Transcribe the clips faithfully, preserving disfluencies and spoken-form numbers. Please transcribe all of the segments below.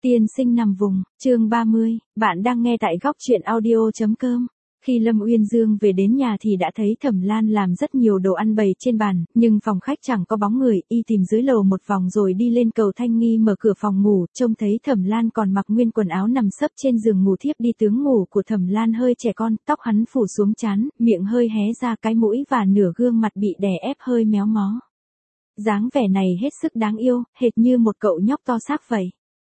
Tiên sinh nằm vùng, chương ba mươi, bạn đang nghe tại góc truyện audio chấm com. Khi Lâm Uyên Dương về đến nhà thì đã thấy Thẩm Lan làm rất nhiều đồ ăn bày trên bàn, nhưng phòng khách chẳng có bóng người, y tìm dưới lầu một vòng rồi đi lên cầu Thanh Nghi mở cửa phòng ngủ, trông thấy Thẩm Lan còn mặc nguyên quần áo nằm sấp trên giường ngủ thiếp đi. Tướng ngủ của Thẩm Lan hơi trẻ con, tóc hắn phủ xuống trán, miệng hơi hé ra, cái mũi và nửa gương mặt bị đè ép hơi méo mó. Dáng vẻ này hết sức đáng yêu, hệt như một cậu nhóc to xác vậy.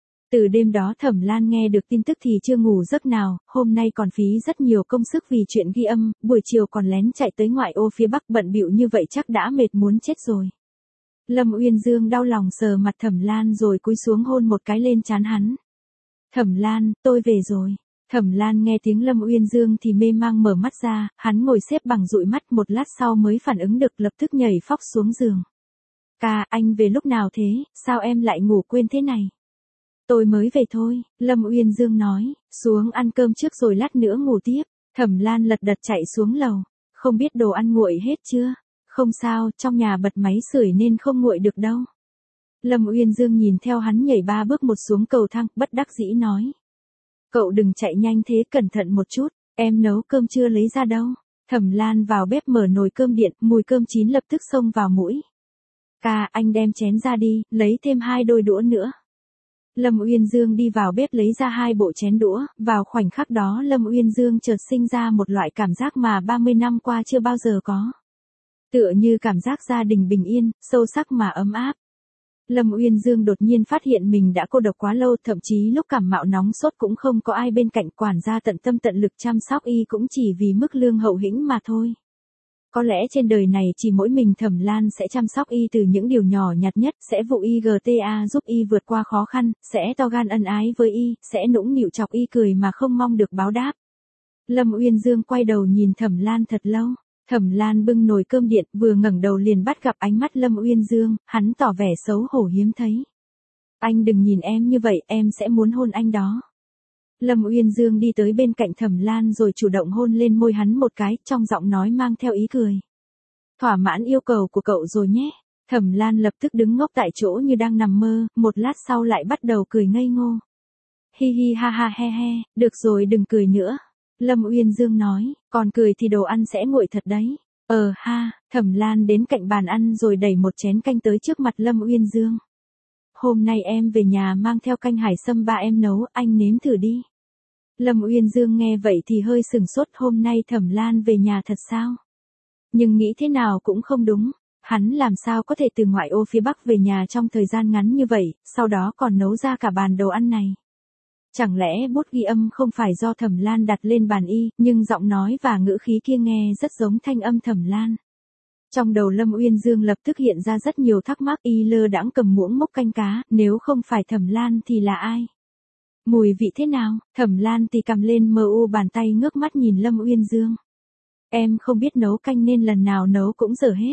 Từ đêm đó Thẩm Lan nghe được tin tức thì chưa ngủ giấc nào, hôm nay còn phí rất nhiều công sức vì chuyện ghi âm, buổi chiều còn lén chạy tới ngoại ô phía Bắc, bận bịu như vậy chắc đã mệt muốn chết rồi. Lâm Uyên Dương đau lòng sờ mặt Thẩm Lan rồi cúi xuống hôn một cái lên trán hắn. Thẩm Lan, tôi về rồi. Thẩm Lan nghe tiếng Lâm Uyên Dương thì mê mang mở mắt ra, hắn ngồi xếp bằng dụi mắt, một lát sau mới phản ứng được, lập tức nhảy phóc xuống giường. Ca, anh về lúc nào thế, sao em lại ngủ quên thế này? Tôi mới về thôi, Lâm Uyên Dương nói, xuống ăn cơm trước rồi lát nữa ngủ tiếp. Thẩm Lan lật đật chạy xuống lầu, không biết đồ ăn nguội hết chưa? Không sao, trong nhà bật máy sưởi nên không nguội được đâu. Lâm Uyên Dương nhìn theo hắn nhảy ba bước một xuống cầu thang, bất đắc dĩ nói. Cậu đừng chạy nhanh thế, cẩn thận một chút, em nấu cơm chưa lấy ra đâu. Thẩm Lan vào bếp mở nồi cơm điện, mùi cơm chín lập tức xông vào mũi. Ca, anh đem chén ra đi, lấy thêm hai đôi đũa nữa. Lâm Uyên Dương đi vào bếp lấy ra hai bộ chén đũa, vào khoảnh khắc đó Lâm Uyên Dương chợt sinh ra một loại cảm giác mà ba mươi năm qua chưa bao giờ có. Tựa như cảm giác gia đình bình yên, sâu sắc mà ấm áp. Lâm Uyên Dương đột nhiên phát hiện mình đã cô độc quá lâu, thậm chí lúc cảm mạo nóng sốt cũng không có ai bên cạnh, quản gia tận tâm tận lực chăm sóc y cũng chỉ vì mức lương hậu hĩnh mà thôi. Có lẽ trên đời này chỉ mỗi mình Thẩm Lan sẽ chăm sóc y từ những điều nhỏ nhặt nhất, sẽ vụ y gta giúp y vượt qua khó khăn, sẽ to gan ân ái với y, sẽ nũng nịu chọc y cười mà không mong được báo đáp. Lâm Uyên Dương quay đầu nhìn Thẩm Lan thật lâu. Thẩm Lan bưng nồi cơm điện, vừa ngẩng đầu liền bắt gặp ánh mắt Lâm Uyên Dương, hắn tỏ vẻ xấu hổ hiếm thấy. Anh đừng nhìn em như vậy, em sẽ muốn hôn anh đó. Lâm Uyên Dương đi tới bên cạnh Thẩm Lan rồi chủ động hôn lên môi hắn một cái, trong giọng nói mang theo ý cười. Thỏa mãn yêu cầu của cậu rồi nhé. Thẩm Lan lập tức đứng ngốc tại chỗ như đang nằm mơ, một lát sau lại bắt đầu cười ngây ngô. Hi hi ha ha he he, được rồi đừng cười nữa. Lâm Uyên Dương nói, còn cười thì đồ ăn sẽ nguội thật đấy. Ờ ha, Thẩm Lan đến cạnh bàn ăn rồi đẩy một chén canh tới trước mặt Lâm Uyên Dương. Hôm nay em về nhà mang theo canh hải sâm ba em nấu, anh nếm thử đi. Lâm Uyên Dương nghe vậy thì hơi sừng sốt, hôm nay Thẩm Lan về nhà thật sao? Nhưng nghĩ thế nào cũng không đúng, hắn làm sao có thể từ ngoại ô phía Bắc về nhà trong thời gian ngắn như vậy, sau đó còn nấu ra cả bàn đồ ăn này. Chẳng lẽ bút ghi âm không phải do Thẩm Lan đặt lên bàn y, nhưng giọng nói và ngữ khí kia nghe rất giống thanh âm Thẩm Lan. Trong đầu Lâm Uyên Dương lập tức hiện ra rất nhiều thắc mắc, y lơ đãng cầm muỗng múc canh cá, nếu không phải Thẩm Lan thì là ai? Mùi vị thế nào? Thẩm Lan thì cầm lên mờ u bàn tay ngước mắt nhìn Lâm Uyên Dương. Em không biết nấu canh nên lần nào nấu cũng dở hết.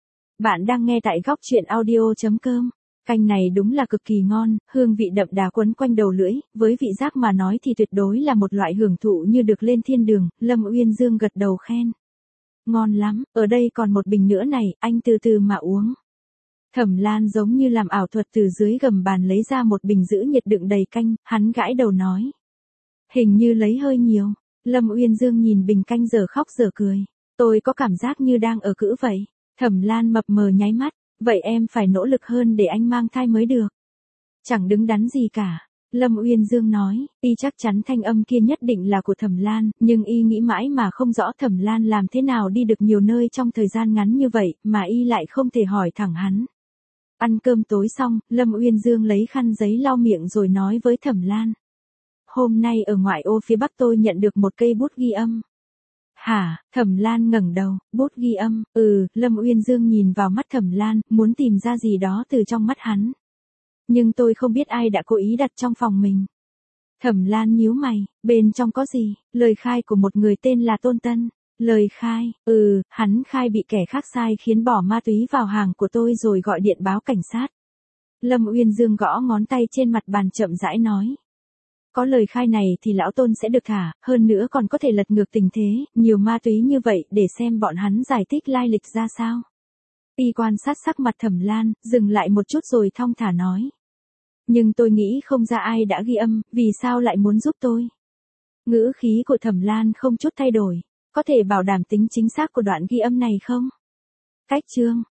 Bạn đang nghe tại góc truyện audio chấm com. Canh này đúng là cực kỳ ngon, hương vị đậm đà quấn quanh đầu lưỡi, với vị giác mà nói thì tuyệt đối là một loại hưởng thụ như được lên thiên đường. Lâm Uyên Dương gật đầu khen. Ngon lắm, ở đây còn một bình nữa này, anh từ từ mà uống. Thẩm Lan giống như làm ảo thuật từ dưới gầm bàn lấy ra một bình giữ nhiệt đựng đầy canh, hắn gãi đầu nói. Hình như lấy hơi nhiều. Lâm Uyên Dương nhìn bình canh giờ khóc giờ cười. Tôi có cảm giác như đang ở cữ vậy. Thẩm Lan mập mờ nháy mắt. Vậy em phải nỗ lực hơn để anh mang thai mới được. Chẳng đứng đắn gì cả. Lâm Uyên Dương nói, y chắc chắn thanh âm kia nhất định là của Thẩm Lan, nhưng y nghĩ mãi mà không rõ Thẩm Lan làm thế nào đi được nhiều nơi trong thời gian ngắn như vậy, mà y lại không thể hỏi thẳng hắn. Ăn cơm tối xong, Lâm Uyên Dương lấy khăn giấy lau miệng rồi nói với Thẩm Lan. Hôm nay ở ngoại ô phía Bắc tôi nhận được một cây bút ghi âm. Hả? Thẩm Lan ngẩng đầu, bút ghi âm, ừ, Lâm Uyên Dương nhìn vào mắt Thẩm Lan, muốn tìm ra gì đó từ trong mắt hắn. Nhưng tôi không biết ai đã cố ý đặt trong phòng mình. Thẩm Lan nhíu mày, bên trong có gì? Lời khai của một người tên là Tôn Tân. Lời khai, ừ, hắn khai bị kẻ khác sai khiến bỏ ma túy vào hàng của tôi rồi gọi điện báo cảnh sát. Lâm Uyên Dương gõ ngón tay trên mặt bàn chậm rãi nói. Có lời khai này thì lão Tôn sẽ được thả, hơn nữa còn có thể lật ngược tình thế, nhiều ma túy như vậy để xem bọn hắn giải thích lai lịch ra sao. Y quan sát sắc mặt Thẩm Lan, dừng lại một chút rồi thong thả nói. nhưng tôi nghĩ không ra ai đã ghi âm, vì sao lại muốn giúp tôi? Ngữ khí của Thẩm Lan không chút thay đổi. Có thể bảo đảm tính chính xác của đoạn ghi âm này không? Cách chương